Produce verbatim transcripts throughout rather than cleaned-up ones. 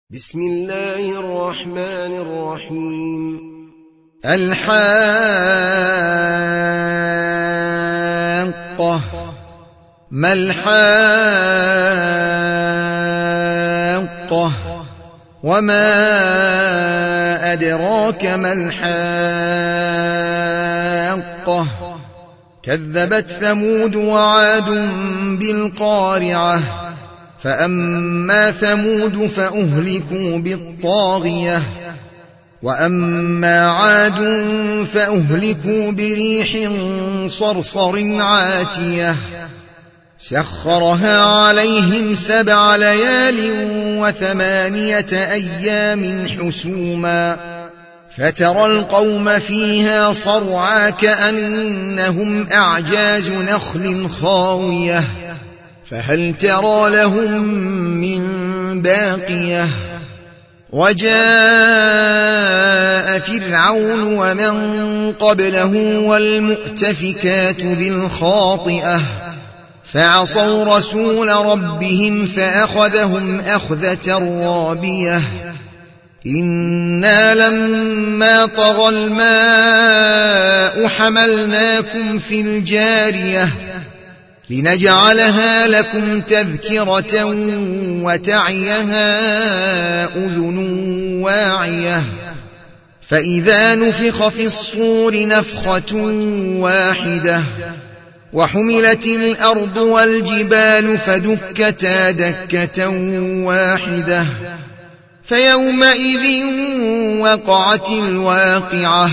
بسم الله الرحمن الرحيم. الحاقة. ما الحاقة؟ وما أدراك ما الحاقة؟ كذبت ثمود وعاد بالقارعة. فأما ثمود فأهلكوا بالطاغية، وأما عاد فأهلكوا بريح صرصر عاتية سخرها عليهم سبع ليال وثمانية أيام حسوما، فترى القوم فيها صرعى كأنهم أعجاز نخل خاوية، فهل ترى لهم من باقية؟ وجاء فرعون ومن قبله والمؤتفكات بالخاطئة فعصوا رسول ربهم فأخذهم أخذة رابية. إنا لما طغى الماء حملناكم في الجارية لنجعلها لكم تذكرة وتعيها أذن واعية. فإذا نفخ في الصور نفخة واحدة وحملت الأرض والجبال فدكتا دكة واحدة فيومئذ وقعت الواقعة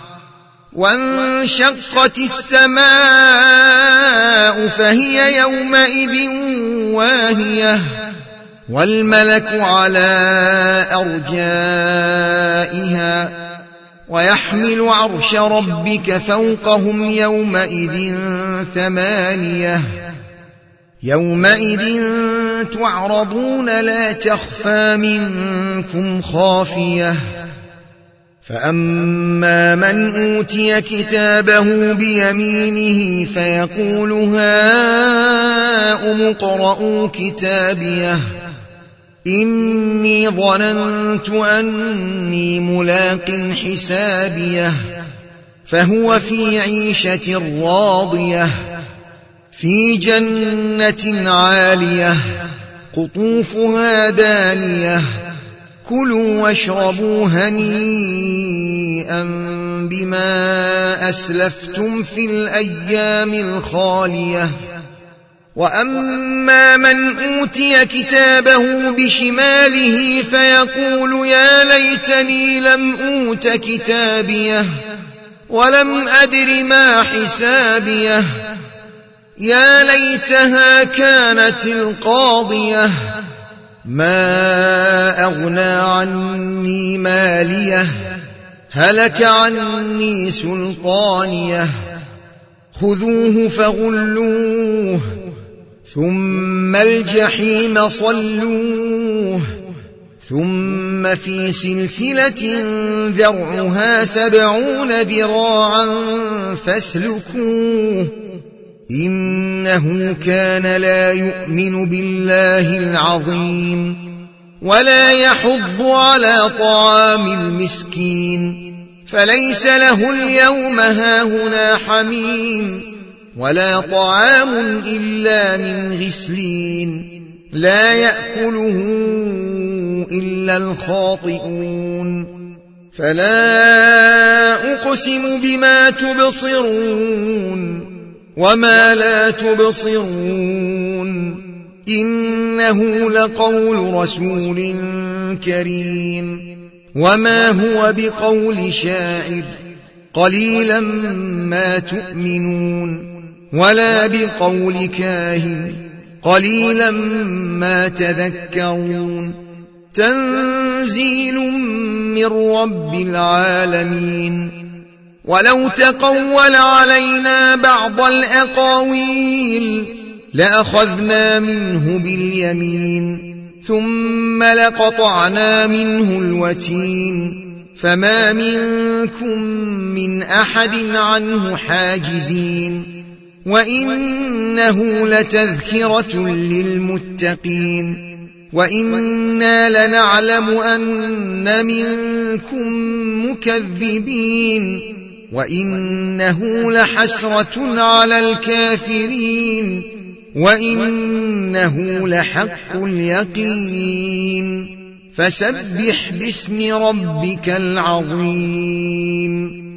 وانشقت السماء فهي يومئذ واهية والملك على أرجائها ويحمل عرش ربك فوقهم يومئذ ثمانية. يومئذ تعرضون لا تخفى منكم خافية. فأما من أوتي كتابه بيمينه فيقول هاؤم اقرءوا كتابيه إني ظننت أني ملاق حسابيه فهو في عيشة راضية في جنة عالية قطوفها دانية كلوا واشربوا هنيئا بما أسلفتم في الأيام الخالية. وأما من أوتي كتابه بشماله فيقول يا ليتني لم أوت كتابيه ولم أدر ما حسابيه يا ليتها كانت القاضية ما أغنى عني ماليه هلك عني سلطانيه خذوه فغلوه ثم الجحيم صلوه ثم في سلسلة ذرعها سبعون ذراعا فاسلكوه إنه كان لا يؤمن بالله العظيم ولا يحض على طعام المسكين فليس له اليوم هاهنا حميم ولا طعام إلا من غسلين لا يأكله إلا الخاطئون. فلا أقسم بما تبصرون وما لا تبصرون إنه لقول رسول كريم وما هو بقول شاعر قليلا ما تؤمنون ولا بقول كاهن قليلا ما تذكرون تنزيل من رب العالمين. ولو تقول علينا بعض الأقاويل لأخذنا منه باليمين ثم لقطعنا منه الوتين فما منكم من أحد عنه حاجزين وإنه لتذكرة للمتقين وإنا لنعلم أن منكم مكذبين وإنه لحسرة على الكافرين وإنه لحق اليقين فسبح باسم ربك العظيم